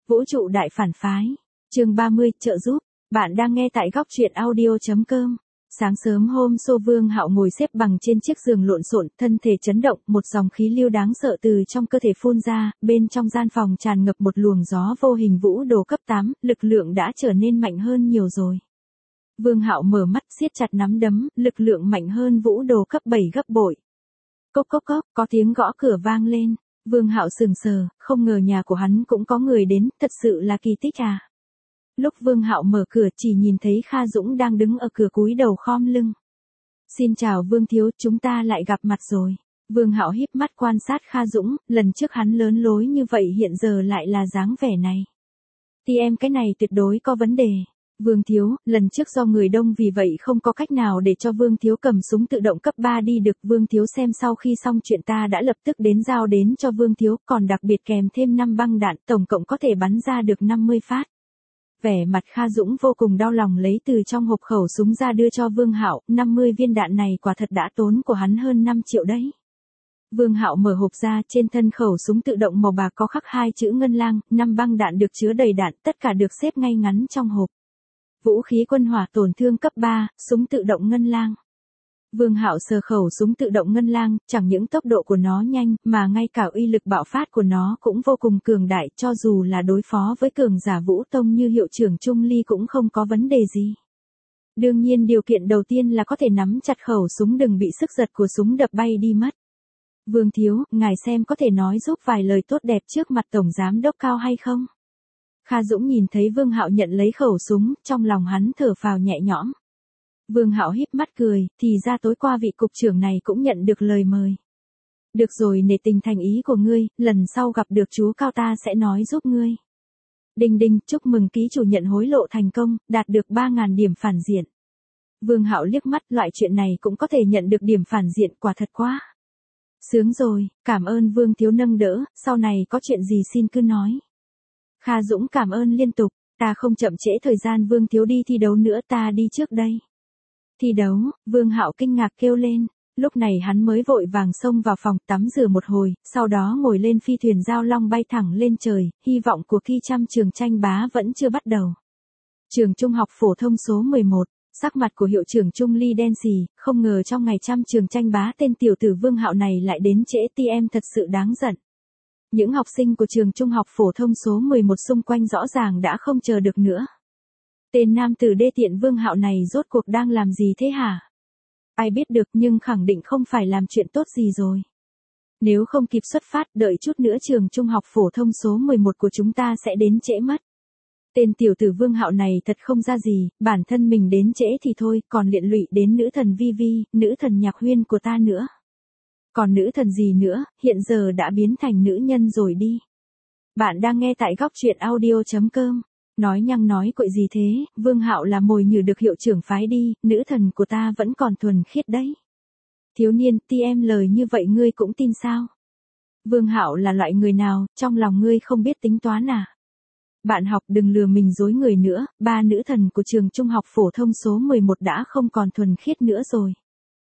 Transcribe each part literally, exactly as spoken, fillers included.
Vũ trụ đại phản phái. Chương ba mươi, trợ giúp. Bạn đang nghe tại góc truyện audio chấm com. Sáng sớm hôm Xô Vương Hạo ngồi xếp bằng trên chiếc giường lộn xộn, thân thể chấn động, một dòng khí lưu đáng sợ từ trong cơ thể phun ra, bên trong gian phòng tràn ngập một luồng gió vô hình vũ đồ cấp tám, lực lượng đã trở nên mạnh hơn nhiều rồi. Vương Hạo mở mắt, siết chặt nắm đấm, lực lượng mạnh hơn vũ đồ cấp bảy gấp bội. Cốc cốc cốc, có tiếng gõ cửa vang lên. Vương Hạo sừng sờ, không ngờ nhà của hắn cũng có người đến, thật sự là kỳ tích à. Lúc Vương Hạo mở cửa chỉ nhìn thấy Kha Dũng đang đứng ở cửa cúi đầu khom lưng. Xin chào Vương thiếu, chúng ta lại gặp mặt rồi. Vương Hạo híp mắt quan sát Kha Dũng, lần trước hắn lớn lối như vậy hiện giờ lại là dáng vẻ này. Thì em cái này tuyệt đối có vấn đề. Vương thiếu, lần trước do người đông vì vậy không có cách nào để cho Vương thiếu cầm súng tự động cấp ba đi được. Vương thiếu xem sau khi xong chuyện ta đã lập tức đến giao đến cho Vương thiếu, còn đặc biệt kèm thêm năm băng đạn, tổng cộng có thể bắn ra được năm mươi phát. Vẻ mặt Kha Dũng vô cùng đau lòng lấy từ trong hộp khẩu súng ra đưa cho Vương Hạo, năm mươi viên đạn này quả thật đã tốn của hắn hơn năm triệu đấy. Vương Hạo mở hộp ra, trên thân khẩu súng tự động màu bạc có khắc hai chữ Ngân Lang, năm băng đạn được chứa đầy đạn, tất cả được xếp ngay ngắn trong hộp. Vũ khí quân hỏa tổn thương cấp ba, súng tự động Ngân Lang. Vương Hạo sờ khẩu súng tự động Ngân Lang, chẳng những tốc độ của nó nhanh, mà ngay cả uy lực bạo phát của nó cũng vô cùng cường đại, cho dù là đối phó với cường giả Vũ Tông như hiệu trưởng Trung Ly cũng không có vấn đề gì. Đương nhiên điều kiện đầu tiên là có thể nắm chặt khẩu súng đừng bị sức giật của súng đập bay đi mất. Vương thiếu, ngài xem có thể nói giúp vài lời tốt đẹp trước mặt tổng giám đốc Cao hay không? Kha Dũng nhìn thấy Vương Hạo nhận lấy khẩu súng, trong lòng hắn thở phào nhẹ nhõm. Vương Hạo híp mắt cười, thì ra tối qua vị cục trưởng này cũng nhận được lời mời. Được rồi, nể tình thành ý của ngươi, lần sau gặp được chú Cao ta sẽ nói giúp ngươi. Đinh đinh, chúc mừng ký chủ nhận hối lộ thành công, đạt được ba nghìn điểm phản diện. Vương Hạo liếc mắt, loại chuyện này cũng có thể nhận được điểm phản diện, quả thật quá. Sướng rồi, cảm ơn Vương thiếu nâng đỡ, sau này có chuyện gì xin cứ nói. Kha Dũng cảm ơn liên tục, ta không chậm trễ thời gian Vương thiếu đi thi đấu nữa, ta đi trước đây. Thi đấu, Vương Hạo kinh ngạc kêu lên, lúc này hắn mới vội vàng xông vào phòng tắm rửa một hồi, sau đó ngồi lên phi thuyền giao long bay thẳng lên trời, hy vọng cuộc thi trăm trường tranh bá vẫn chưa bắt đầu. Trường trung học phổ thông số mười một, sắc mặt của hiệu trưởng Trung Ly đen xì, không ngờ trong ngày trăm trường tranh bá tên tiểu tử Vương Hạo này lại đến trễ, tê em thật sự đáng giận. Những học sinh của trường trung học phổ thông số mười một xung quanh rõ ràng đã không chờ được nữa. Tên nam tử đê tiện Vương Hạo này rốt cuộc đang làm gì thế hả? Ai biết được, nhưng khẳng định không phải làm chuyện tốt gì rồi. Nếu không kịp xuất phát, đợi chút nữa trường trung học phổ thông số mười một của chúng ta sẽ đến trễ mất. Tên tiểu tử Vương Hạo này thật không ra gì, bản thân mình đến trễ thì thôi, còn liên lụy đến nữ thần Vi Vi, nữ thần Nhạc Huyên của ta nữa. Còn nữ thần gì nữa, hiện giờ đã biến thành nữ nhân rồi đi. Bạn đang nghe tại góc truyện audio chấm com. Nói nhăng nói cội gì thế, Vương Hạo là mồi nhử được hiệu trưởng phái đi, nữ thần của ta vẫn còn thuần khiết đấy. Thiếu niên, ti em lời như vậy ngươi cũng tin sao? Vương Hạo là loại người nào, trong lòng ngươi không biết tính toán à? Bạn học đừng lừa mình dối người nữa, ba nữ thần của trường trung học phổ thông số mười một đã không còn thuần khiết nữa rồi.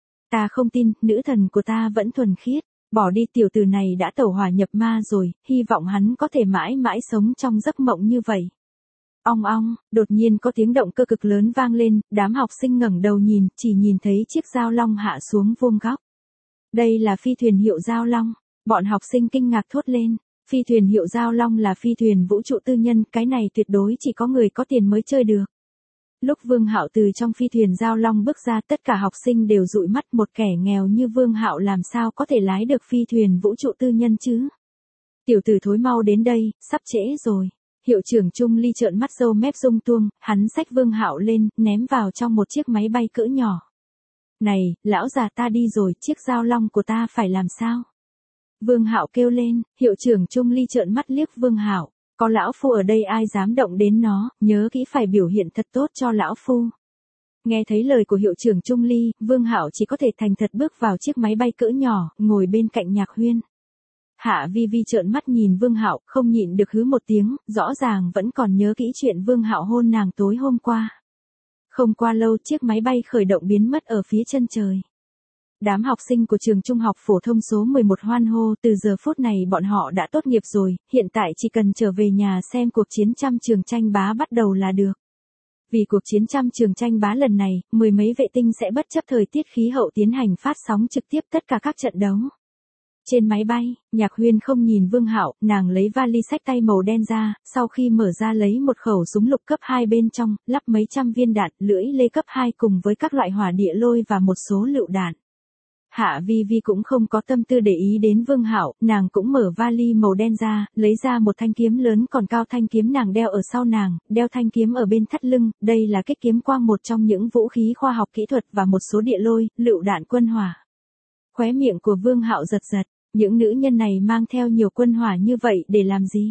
Ta không tin, nữ thần của ta vẫn thuần khiết, bỏ đi tiểu tử này đã tẩu hỏa nhập ma rồi, hy vọng hắn có thể mãi mãi sống trong giấc mộng như vậy. Ong ong, đột nhiên có tiếng động cơ cực lớn vang lên, đám học sinh ngẩng đầu nhìn, chỉ nhìn thấy chiếc giao long hạ xuống vuông góc. Đây là phi thuyền hiệu giao long, bọn học sinh kinh ngạc thốt lên, phi thuyền hiệu giao long là phi thuyền vũ trụ tư nhân, cái này tuyệt đối chỉ có người có tiền mới chơi được. Lúc Vương Hạo từ trong phi thuyền giao long bước ra, tất cả học sinh đều dụi mắt, một kẻ nghèo như Vương Hạo làm sao có thể lái được phi thuyền vũ trụ tư nhân chứ? Tiểu tử thối mau đến đây, sắp trễ rồi. Hiệu trưởng Trung Ly trợn mắt râu mép rung tuông, hắn xách Vương Hạo lên, ném vào trong một chiếc máy bay cỡ nhỏ. Này, lão già ta đi rồi, chiếc giao long của ta phải làm sao? Vương Hạo kêu lên, hiệu trưởng Trung Ly trợn mắt liếc Vương Hạo, có lão phu ở đây ai dám động đến nó, nhớ kỹ phải biểu hiện thật tốt cho lão phu. Nghe thấy lời của hiệu trưởng Trung Ly, Vương Hạo chỉ có thể thành thật bước vào chiếc máy bay cỡ nhỏ, ngồi bên cạnh Nhạc Huyên. Hạ Vi Vi trợn mắt nhìn Vương Hạo, không nhịn được hứ một tiếng, rõ ràng vẫn còn nhớ kỹ chuyện Vương Hạo hôn nàng tối hôm qua. Không qua lâu chiếc máy bay khởi động biến mất ở phía chân trời. Đám học sinh của trường trung học phổ thông số mười một hoan hô, từ giờ phút này bọn họ đã tốt nghiệp rồi, hiện tại chỉ cần trở về nhà xem cuộc chiến trăm trường tranh bá bắt đầu là được. Vì cuộc chiến trăm trường tranh bá lần này, mười mấy vệ tinh sẽ bất chấp thời tiết khí hậu tiến hành phát sóng trực tiếp tất cả các trận đấu. Trên máy bay, Nhạc Huyên không nhìn Vương Hạo, nàng lấy vali xách tay màu đen ra, sau khi mở ra lấy một khẩu súng lục cấp hai bên trong, lắp mấy trăm viên đạn, lưỡi lê cấp hai cùng với các loại hỏa địa lôi và một số lựu đạn. Hạ Vi Vi cũng không có tâm tư để ý đến Vương Hạo, nàng cũng mở vali màu đen ra, lấy ra một thanh kiếm lớn còn cao, thanh kiếm nàng đeo ở sau nàng, đeo thanh kiếm ở bên thắt lưng, đây là kích kiếm quang, một trong những vũ khí khoa học kỹ thuật, và một số địa lôi, lựu đạn quân hỏa. Khóe miệng của Vương Hạo giật giật, những nữ nhân này mang theo nhiều quân hỏa như vậy để làm gì?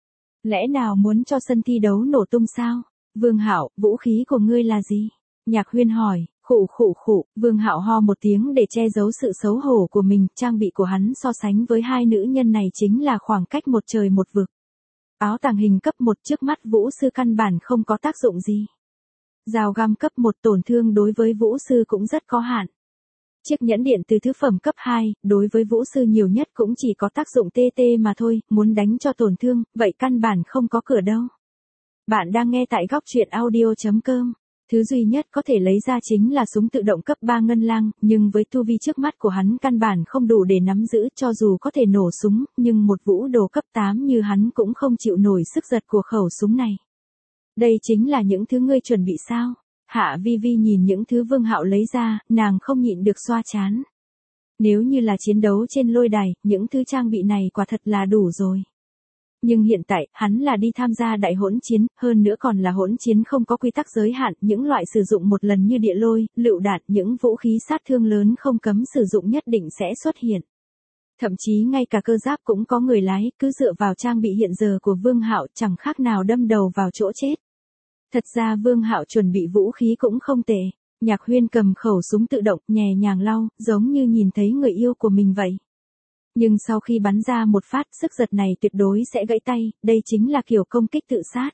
Lẽ nào muốn cho sân thi đấu nổ tung sao? Vương Hạo, vũ khí của ngươi là gì? Nhạc Huyên hỏi. Khụ khụ khụ, Vương Hạo ho một tiếng để che giấu sự xấu hổ của mình, trang bị của hắn so sánh với hai nữ nhân này chính là khoảng cách một trời một vực. Áo tàng hình cấp một trước mắt vũ sư căn bản không có tác dụng gì. Dao găm cấp một tổn thương đối với vũ sư cũng rất có hạn. Chiếc nhẫn điện từ thứ phẩm cấp hai, đối với vũ sư nhiều nhất cũng chỉ có tác dụng tê tê mà thôi, muốn đánh cho tổn thương, vậy căn bản không có cửa đâu. Bạn đang nghe tại góc truyện audio chấm com. Thứ duy nhất có thể lấy ra chính là súng tự động cấp ba ngân lang, nhưng với tu vi trước mắt của hắn căn bản không đủ để nắm giữ, cho dù có thể nổ súng, nhưng một vũ đồ cấp tám như hắn cũng không chịu nổi sức giật của khẩu súng này. Đây chính là những thứ ngươi chuẩn bị sao? Hạ Vi Vi nhìn những thứ Vương Hạo lấy ra, nàng không nhịn được xoa trán. Nếu như là chiến đấu trên lôi đài, những thứ trang bị này quả thật là đủ rồi. Nhưng hiện tại, hắn là đi tham gia đại hỗn chiến, hơn nữa còn là hỗn chiến không có quy tắc giới hạn, những loại sử dụng một lần như địa lôi, lựu đạn, những vũ khí sát thương lớn không cấm sử dụng nhất định sẽ xuất hiện. Thậm chí ngay cả cơ giáp cũng có người lái, cứ dựa vào trang bị hiện giờ của Vương Hạo chẳng khác nào đâm đầu vào chỗ chết. Thật ra Vương Hạo chuẩn bị vũ khí cũng không tệ. Nhạc Huyên cầm khẩu súng tự động, nhẹ nhàng lau, giống như nhìn thấy người yêu của mình vậy. Nhưng sau khi bắn ra một phát, sức giật này tuyệt đối sẽ gãy tay, đây chính là kiểu công kích tự sát.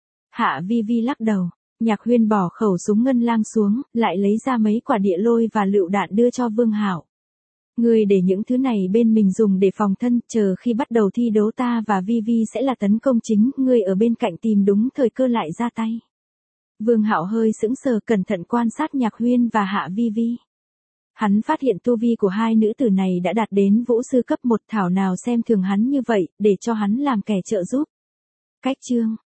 Hạ Vi Vi lắc đầu, Nhạc Huyên bỏ khẩu súng ngân lang xuống, lại lấy ra mấy quả địa lôi và lựu đạn đưa cho Vương Hạo. Ngươi để những thứ này bên mình dùng để phòng thân, chờ khi bắt đầu thi đấu ta và Vi Vi sẽ là tấn công chính, ngươi ở bên cạnh tìm đúng thời cơ lại ra tay. Vương Hạo hơi sững sờ, cẩn thận quan sát Nhạc Huyên và Hạ Vi Vi. Hắn phát hiện tu vi của hai nữ tử này đã đạt đến vũ sư cấp một, thảo nào xem thường hắn như vậy, để cho hắn làm kẻ trợ giúp. Cách chương